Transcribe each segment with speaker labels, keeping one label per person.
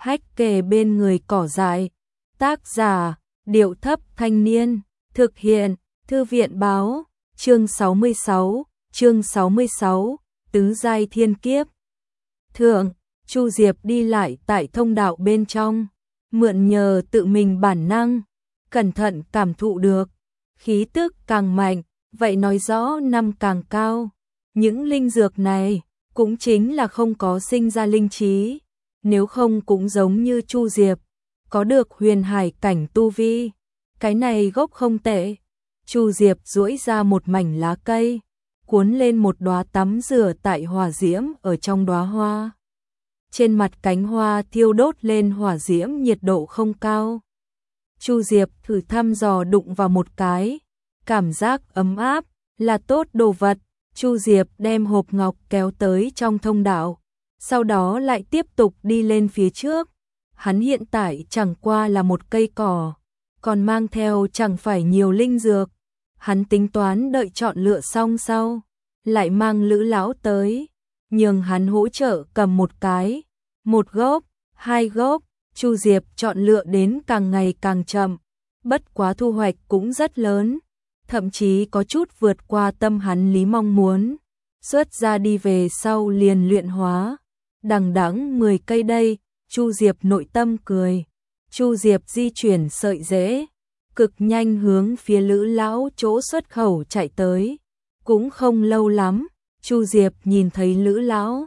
Speaker 1: hách kề bên người cỏ dại. Tác giả, Điệu Thấp Thanh Niên, thực hiện, Thư viện Báo, chương 66, Tứ Giai Thiên Kiếp. Thượng, Chu Diệp đi lại tại thông đạo bên trong, mượn nhờ tự mình bản năng, cẩn thận cảm thụ được, khí tức càng mạnh, vậy nói rõ năm càng cao. Những linh dược này cũng chính là không có sinh ra linh trí, nếu không cũng giống như Chu Diệp, có được huyền hải cảnh tu vi. Cái này gốc không tệ. Chu Diệp duỗi ra một mảnh lá cây, cuốn lên một đóa tắm rửa tại hỏa diễm ở trong đóa hoa. Trên mặt cánh hoa thiêu đốt lên hỏa diễm, nhiệt độ không cao. Chu Diệp thử thăm dò đụng vào một cái, cảm giác ấm áp, là tốt đồ vật. Chu Diệp đem hộp ngọc kéo tới trong thông đạo, sau đó lại tiếp tục đi lên phía trước. Hắn hiện tại chẳng qua là một cây cỏ, còn mang theo chẳng phải nhiều linh dược. Hắn tính toán đợi chọn lựa xong sau, lại mang Lữ lão tới, nhường hắn hỗ trợ cầm một cái, một gốc, hai gốc. Chu Diệp chọn lựa đến càng ngày càng chậm, bất quá thu hoạch cũng rất lớn, thậm chí có chút vượt qua tâm hắn lý mong muốn. Xuất ra đi về sau liền luyện hóa, đằng đẵng 10 cây đây. Chu Diệp nội tâm cười. Chu Diệp di chuyển sợi rễ, cực nhanh hướng phía Lữ lão chỗ xuất khẩu chạy tới. Cũng không lâu lắm, Chu Diệp nhìn thấy Lữ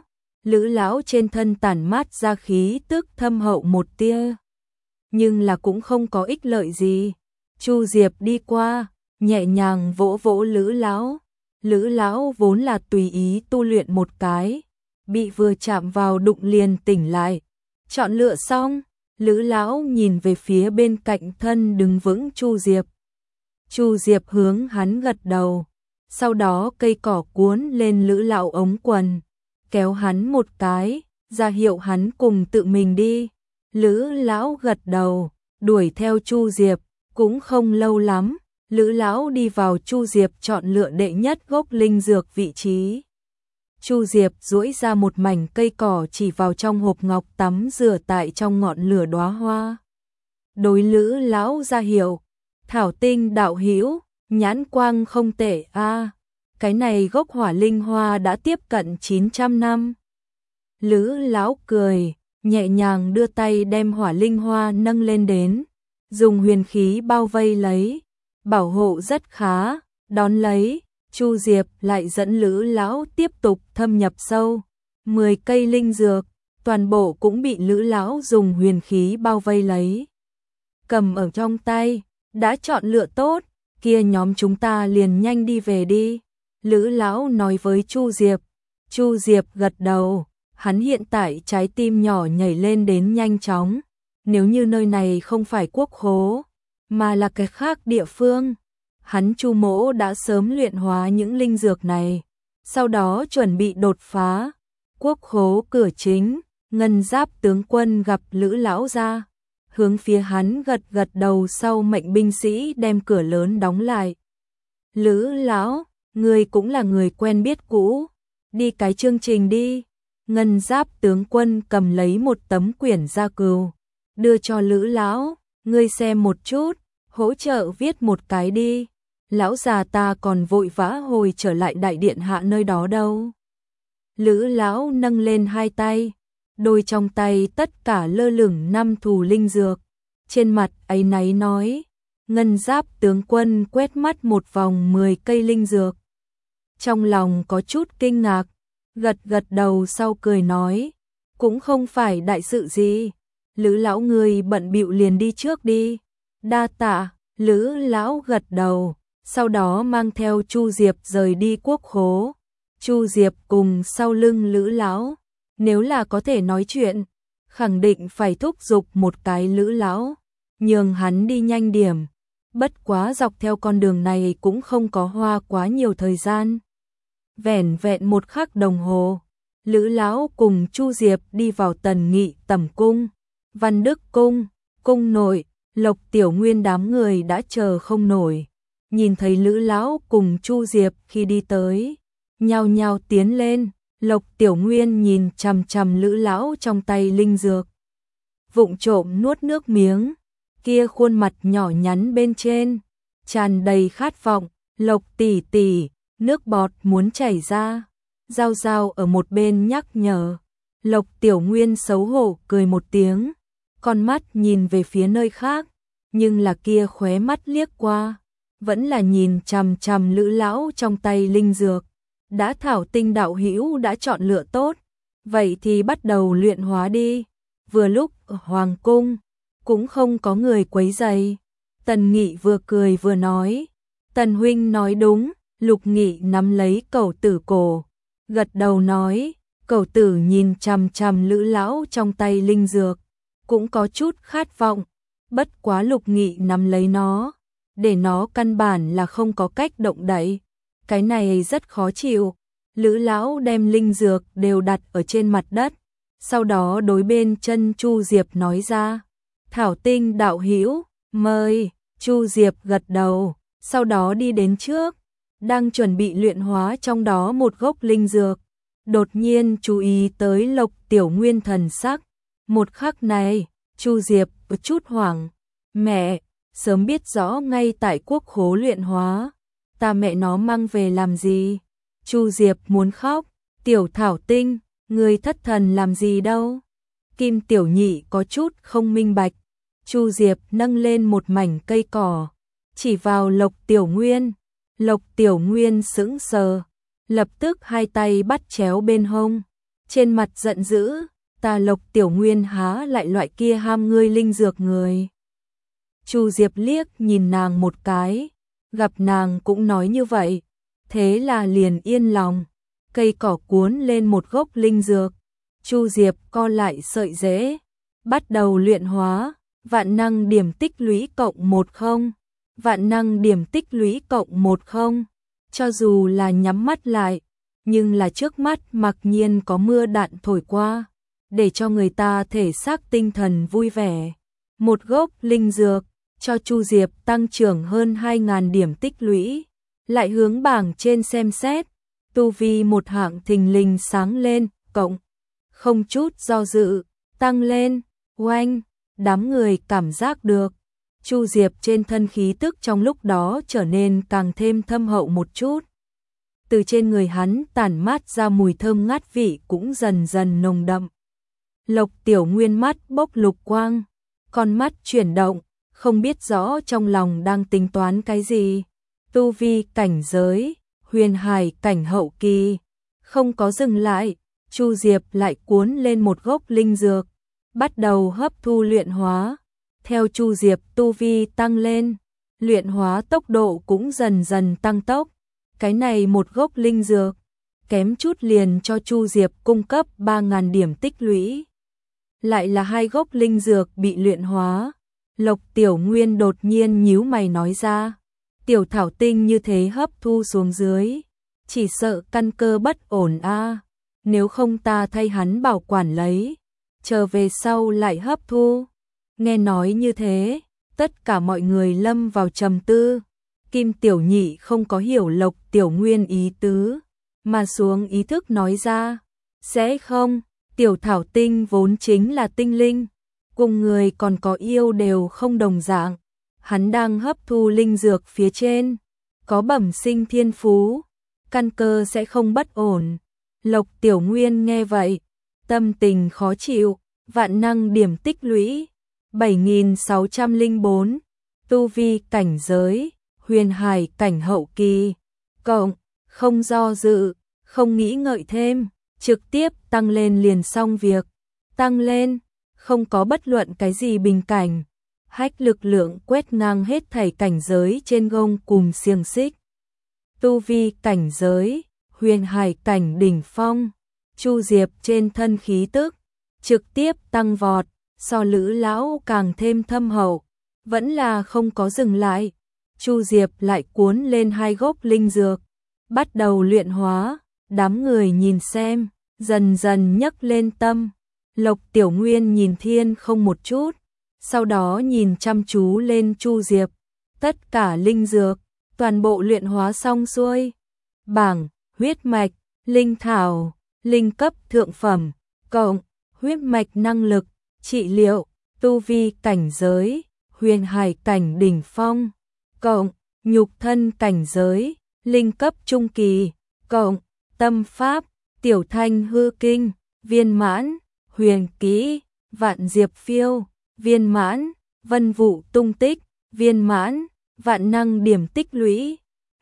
Speaker 1: lão trên thân tản mát ra khí tức thâm hậu một tia, nhưng là cũng không có ích lợi gì. Chu Diệp đi qua, nhẹ nhàng vỗ vỗ Lữ lão. Lữ lão vốn là tùy ý tu luyện một cái, bị vừa chạm vào đụng liền tỉnh lại. Chọn lựa xong, Lữ lão nhìn về phía bên cạnh thân đứng vững Chu Diệp. Chu Diệp hướng hắn gật đầu, sau đó cây cỏ cuốn lên Lữ lão ống quần, kéo hắn một cái, ra hiệu hắn cùng tự mình đi. Lữ lão gật đầu, đuổi theo Chu Diệp. Cũng không lâu lắm, Lữ lão đi vào Chu Diệp chọn lựa đệ nhất gốc linh dược vị trí. Chu Diệp duỗi ra một mảnh cây cỏ chỉ vào trong hộp ngọc tắm rửa tại trong ngọn lửa đóa hoa. Đối Lữ lão ra hiệu, thảo tinh đạo hữu, nhãn quang không tệ a. Cái này gốc hỏa linh hoa đã tiếp cận 900 năm. Lữ lão cười, nhẹ nhàng đưa tay đem hỏa linh hoa nâng lên đến, dùng huyền khí bao vây lấy, bảo hộ rất khá. Đón lấy, Chu Diệp lại dẫn Lữ lão tiếp tục thâm nhập sâu. 10 cây linh dược, toàn bộ cũng bị Lữ lão dùng huyền khí bao vây lấy. Cầm ở trong tay, đã chọn lựa tốt, kia nhóm chúng ta liền nhanh đi về đi. Lữ lão nói với Chu Diệp. Chu Diệp gật đầu, hắn hiện tại trái tim nhỏ nhảy lên đến nhanh chóng. Nếu như nơi này không phải quốc khố, mà là cái khác địa phương, hắn Chu mỗ đã sớm luyện hóa những linh dược này, sau đó chuẩn bị đột phá. Quốc khố cửa chính, Ngân Giáp tướng quân gặp Lữ lão ra, hướng phía hắn gật gật đầu, sau mệnh binh sĩ đem cửa lớn đóng lại. Lữ lão, người cũng là người quen biết cũ, đi cái chương trình đi. Ngân Giáp tướng quân cầm lấy một tấm quyển gia cừu, đưa cho Lữ lão, ngươi xem một chút, hỗ trợ viết một cái đi. Lão già ta còn vội vã hồi trở lại đại điện hạ nơi đó đâu. Lữ lão nâng lên hai tay, đôi trong tay tất cả lơ lửng 5 thù linh dược, trên mặt áy náy nói. Ngân Giáp tướng quân quét mắt một vòng 10 cây linh dược, trong lòng có chút kinh ngạc, gật gật đầu sau cười nói, cũng không phải đại sự gì. Lữ lão người bận bịu liền đi trước đi. Đa tạ. Lữ lão gật đầu, sau đó mang theo Chu Diệp rời đi quốc khố. Chu Diệp cùng sau lưng Lữ lão, nếu là có thể nói chuyện, khẳng định phải thúc giục một cái Lữ lão, nhường hắn đi nhanh điểm. Bất quá dọc theo con đường này cũng không có hoa quá nhiều thời gian. Vẻn vẹn 1 khắc đồng hồ, Lữ lão cùng Chu Diệp đi vào Tần Nghị tẩm cung. Văn Đức cung, cung nội, Lộc Tiểu Nguyên đám người đã chờ không nổi, nhìn thấy Lữ lão cùng Chu Diệp khi đi tới, nhao nhao tiến lên. Lộc Tiểu Nguyên nhìn chằm chằm Lữ lão trong tay linh dược, vụng trộm nuốt nước miếng, kia khuôn mặt nhỏ nhắn bên trên, tràn đầy khát vọng, Lộc tỷ tỷ, nước bọt muốn chảy ra. Giao Giao ở một bên nhắc nhở. Lộc Tiểu Nguyên xấu hổ cười một tiếng, con mắt nhìn về phía nơi khác, nhưng là kia khóe mắt liếc qua, vẫn là nhìn chằm chằm Lữ lão trong tay linh dược. Đã Thảo Tinh đạo hữu đã chọn lựa tốt, vậy thì bắt đầu luyện hóa đi. Vừa lúc ở hoàng cung cũng không có người quấy rầy. Tần Nghị vừa cười vừa nói, Tần huynh nói đúng. Lục Nghị nắm lấy Cẩu Tử cổ, gật đầu nói. Cẩu Tử nhìn chằm chằm Lữ lão trong tay linh dược, cũng có chút khát vọng, bất quá Lục Nghị nắm lấy nó, để nó căn bản là không có cách động đậy. Cái này rất khó chịu. Lữ lão đem linh dược đều đặt ở trên mặt đất, sau đó đối bên chân Chu Diệp nói ra, Thảo Tinh đạo hữu, mời. Chu Diệp gật đầu, sau đó đi đến trước, đang chuẩn bị luyện hóa trong đó một gốc linh dược. Đột nhiên chú ý tới Lộc Tiểu Nguyên thần sắc. Một khắc này, Chu Diệp có chút hoảng. Mẹ, sớm biết rõ ngay tại quốc khố luyện hóa, ta mẹ nó mang về làm gì? Chu Diệp muốn khóc. Tiểu Thảo Tinh, người thất thần làm gì đâu? Kim Tiểu Nhị có chút không minh bạch. Chu Diệp nâng lên một mảnh cây cỏ, chỉ vào Lộc Tiểu Nguyên. Lộc Tiểu Nguyên sững sờ, lập tức hai tay bắt chéo bên hông, trên mặt giận dữ, ta Lộc Tiểu Nguyên há lại loại kia ham ngươi linh dược người. Chu Diệp liếc nhìn nàng một cái, gặp nàng cũng nói như vậy, thế là liền yên lòng. Cây cỏ cuốn lên một gốc linh dược, Chu Diệp co lại sợi rễ, bắt đầu luyện hóa. Vạn năng điểm tích lũy cộng 10, vạn năng điểm tích lũy cộng 10. Cho dù là nhắm mắt lại, nhưng là trước mắt mặc nhiên có mưa đạn thổi qua, để cho người ta thể xác tinh thần vui vẻ. Một gốc linh dược cho Chu Diệp tăng trưởng hơn 2.000 điểm tích lũy. Lại hướng bảng trên xem xét, tu vi một hạng thình lình sáng lên, cộng, không chút do dự, tăng lên. Oanh, đám người cảm giác được Chu Diệp trên thân khí tức trong lúc đó trở nên càng thêm thâm hậu một chút. Từ trên người hắn tản mát ra mùi thơm ngát vị cũng dần dần nồng đậm. Lộc Tiểu Nguyên mắt bốc lục quang, con mắt chuyển động, không biết rõ trong lòng đang tính toán cái gì. Tu vi cảnh giới, huyền hải cảnh hậu kỳ, không có dừng lại, Chu Diệp lại cuốn lên một gốc linh dược, bắt đầu hấp thu luyện hóa. Theo Chu Diệp tu vi tăng lên, luyện hóa tốc độ cũng dần dần tăng tốc. Cái này một gốc linh dược, kém chút liền cho Chu Diệp cung cấp 3.000 điểm tích lũy. Lại là hai gốc linh dược bị luyện hóa. Lộc Tiểu Nguyên đột nhiên nhíu mày nói ra, Tiểu Thảo Tinh như thế hấp thu xuống dưới, chỉ sợ căn cơ bất ổn a. Nếu không ta thay hắn bảo quản lấy, chờ về sau lại hấp thu. Nghe nói như thế, tất cả mọi người lâm vào trầm tư. Kim Tiểu Nhị không có hiểu Lộc Tiểu Nguyên ý tứ, mà xuống ý thức nói ra, sẽ không, Tiểu Thảo Tinh vốn chính là tinh linh, cùng người còn có yêu đều không đồng dạng. Hắn đang hấp thu linh dược phía trên, có bẩm sinh thiên phú, căn cơ sẽ không bất ổn. Lộc Tiểu Nguyên nghe vậy, tâm tình khó chịu. Vạn năng điểm tích lũy 7.604, tu vi cảnh giới, huyền hải cảnh hậu kỳ, cộng, không do dự, không nghĩ ngợi thêm, trực tiếp tăng lên liền xong việc. Tăng lên, không có bất luận cái gì bình cảnh, hách lực lượng quét ngang hết thảy cảnh giới trên gông cùm xiềng xích. Tu vi cảnh giới, huyền hải cảnh đỉnh phong, Chu Diệp trên thân khí tức trực tiếp tăng vọt, so Lữ lão càng thêm thâm hậu, vẫn là không có dừng lại. Chu Diệp lại cuốn lên hai gốc linh dược, bắt đầu luyện hóa. Đám người nhìn xem, dần dần nhấc lên tâm. Lộc Tiểu Nguyên nhìn Thiên Không một chút, sau đó nhìn chăm chú lên Chu Diệp. Tất cả linh dược, toàn bộ luyện hóa xong xuôi. Bảng, huyết mạch, linh thảo, linh cấp thượng phẩm, cộng huyết mạch năng lực, trị liệu, tu vi cảnh giới, huyền hải cảnh đỉnh phong, cộng nhục thân cảnh giới, linh cấp trung kỳ, cộng tâm pháp, tiểu thanh hư kinh, viên mãn, huyền kỹ, vạn diệp phiêu, viên mãn, vân vụ tung tích, viên mãn, vạn năng điểm tích lũy,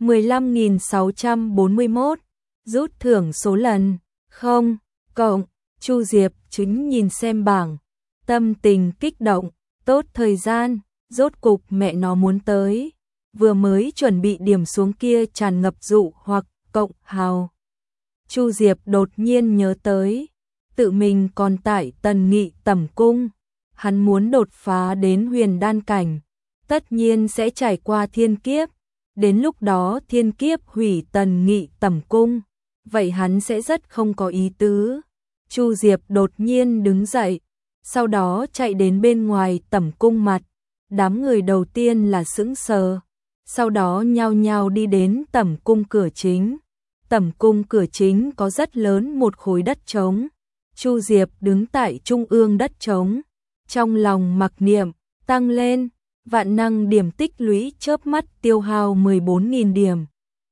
Speaker 1: 15.641, rút thưởng số lần, không, cộng, Chu Diệp chính nhìn xem bảng, tâm tình kích động, tốt thời gian, rốt cục mẹ nó muốn tới, vừa mới chuẩn bị điểm xuống kia tràn ngập dụ hoặc cộng hào. Chu Diệp đột nhiên nhớ tới, tự mình còn tại Tần Nghị tẩm cung, hắn muốn đột phá đến huyền đan cảnh, tất nhiên sẽ trải qua thiên kiếp, đến lúc đó thiên kiếp hủy Tần Nghị tẩm cung, vậy hắn sẽ rất không có ý tứ. Chu Diệp đột nhiên đứng dậy, sau đó chạy đến bên ngoài tẩm cung mặt, đám người đầu tiên là sững sờ, sau đó nhao nhao đi đến tẩm cung cửa chính. Tẩm cung cửa chính có rất lớn một khối đất trống, Chu Diệp đứng tại trung ương đất trống, trong lòng mặc niệm, tăng lên, vạn năng điểm tích lũy chớp mắt tiêu hao 14.000 điểm.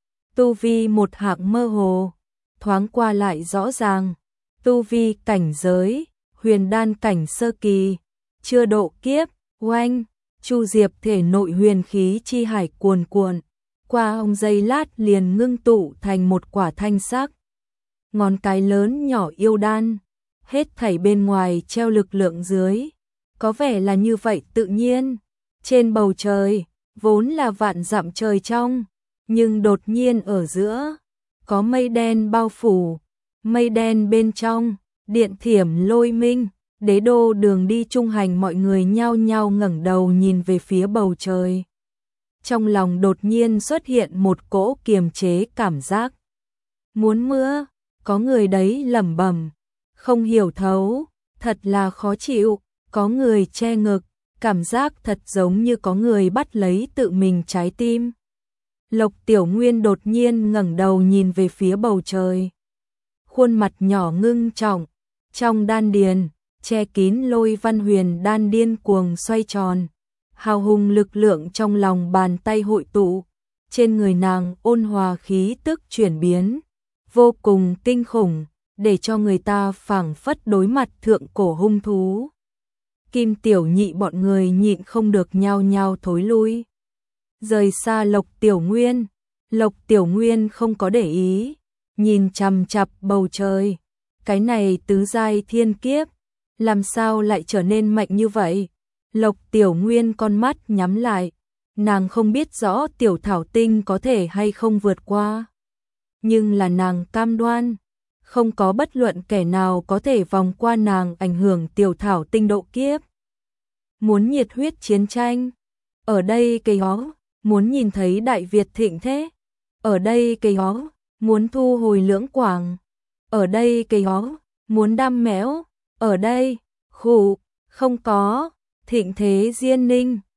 Speaker 1: Tu vi một hạng mơ hồ, thoáng qua lại rõ ràng, tu vi cảnh giới, huyền đan cảnh sơ kỳ, chưa độ kiếp, oanh, Chu Diệp thể nội huyền khí chi hải cuồn cuộn, qua ông giây lát liền ngưng tụ thành một quả thanh sắc. Ngón cái lớn nhỏ yêu đan, hết thảy bên ngoài treo lực lượng dưới, có vẻ là như vậy tự nhiên. Trên bầu trời, vốn là vạn dặm trời trong, nhưng đột nhiên ở giữa, có mây đen bao phủ, mây đen bên trong, điện thiểm lôi minh, đế đô đường đi trung hành mọi người nhao nhao ngẩng đầu nhìn về phía bầu trời. Trong lòng đột nhiên xuất hiện một cỗ kiềm chế cảm giác. Muốn mưa, có người đấy lẩm bẩm, không hiểu thấu, thật là khó chịu, có người che ngực, cảm giác thật giống như có người bắt lấy tự mình trái tim. Lộc Tiểu Nguyên đột nhiên ngẩng đầu nhìn về phía bầu trời. Khuôn mặt nhỏ ngưng trọng, trong đan điền, che kín lôi văn huyền đan điên cuồng xoay tròn. Hào hùng lực lượng trong lòng bàn tay hội tụ, trên người nàng ôn hòa khí tức chuyển biến, vô cùng kinh khủng, để cho người ta phảng phất đối mặt thượng cổ hung thú. Kim Tiểu Nhị bọn người nhịn không được nhao nhao thối lui. Rời xa Lộc Tiểu Nguyên, Lộc Tiểu Nguyên không có để ý, nhìn chằm chằm bầu trời. Cái này tứ giai thiên kiếp, làm sao lại trở nên mạnh như vậy? Lộc Tiểu Nguyên con mắt nhắm lại, nàng không biết rõ Tiểu Thảo Tinh có thể hay không vượt qua. Nhưng là nàng cam đoan, không có bất luận kẻ nào có thể vòng qua nàng ảnh hưởng Tiểu Thảo Tinh độ kiếp. Muốn nhiệt huyết chiến tranh, ở đây cây hó, muốn nhìn thấy Đại Việt thịnh thế, ở đây cây hó, muốn thu hồi Lưỡng Quảng, ở đây cây hó, muốn đam mẽo, ở đây, khụ, không có, thịnh thế Diên Ninh,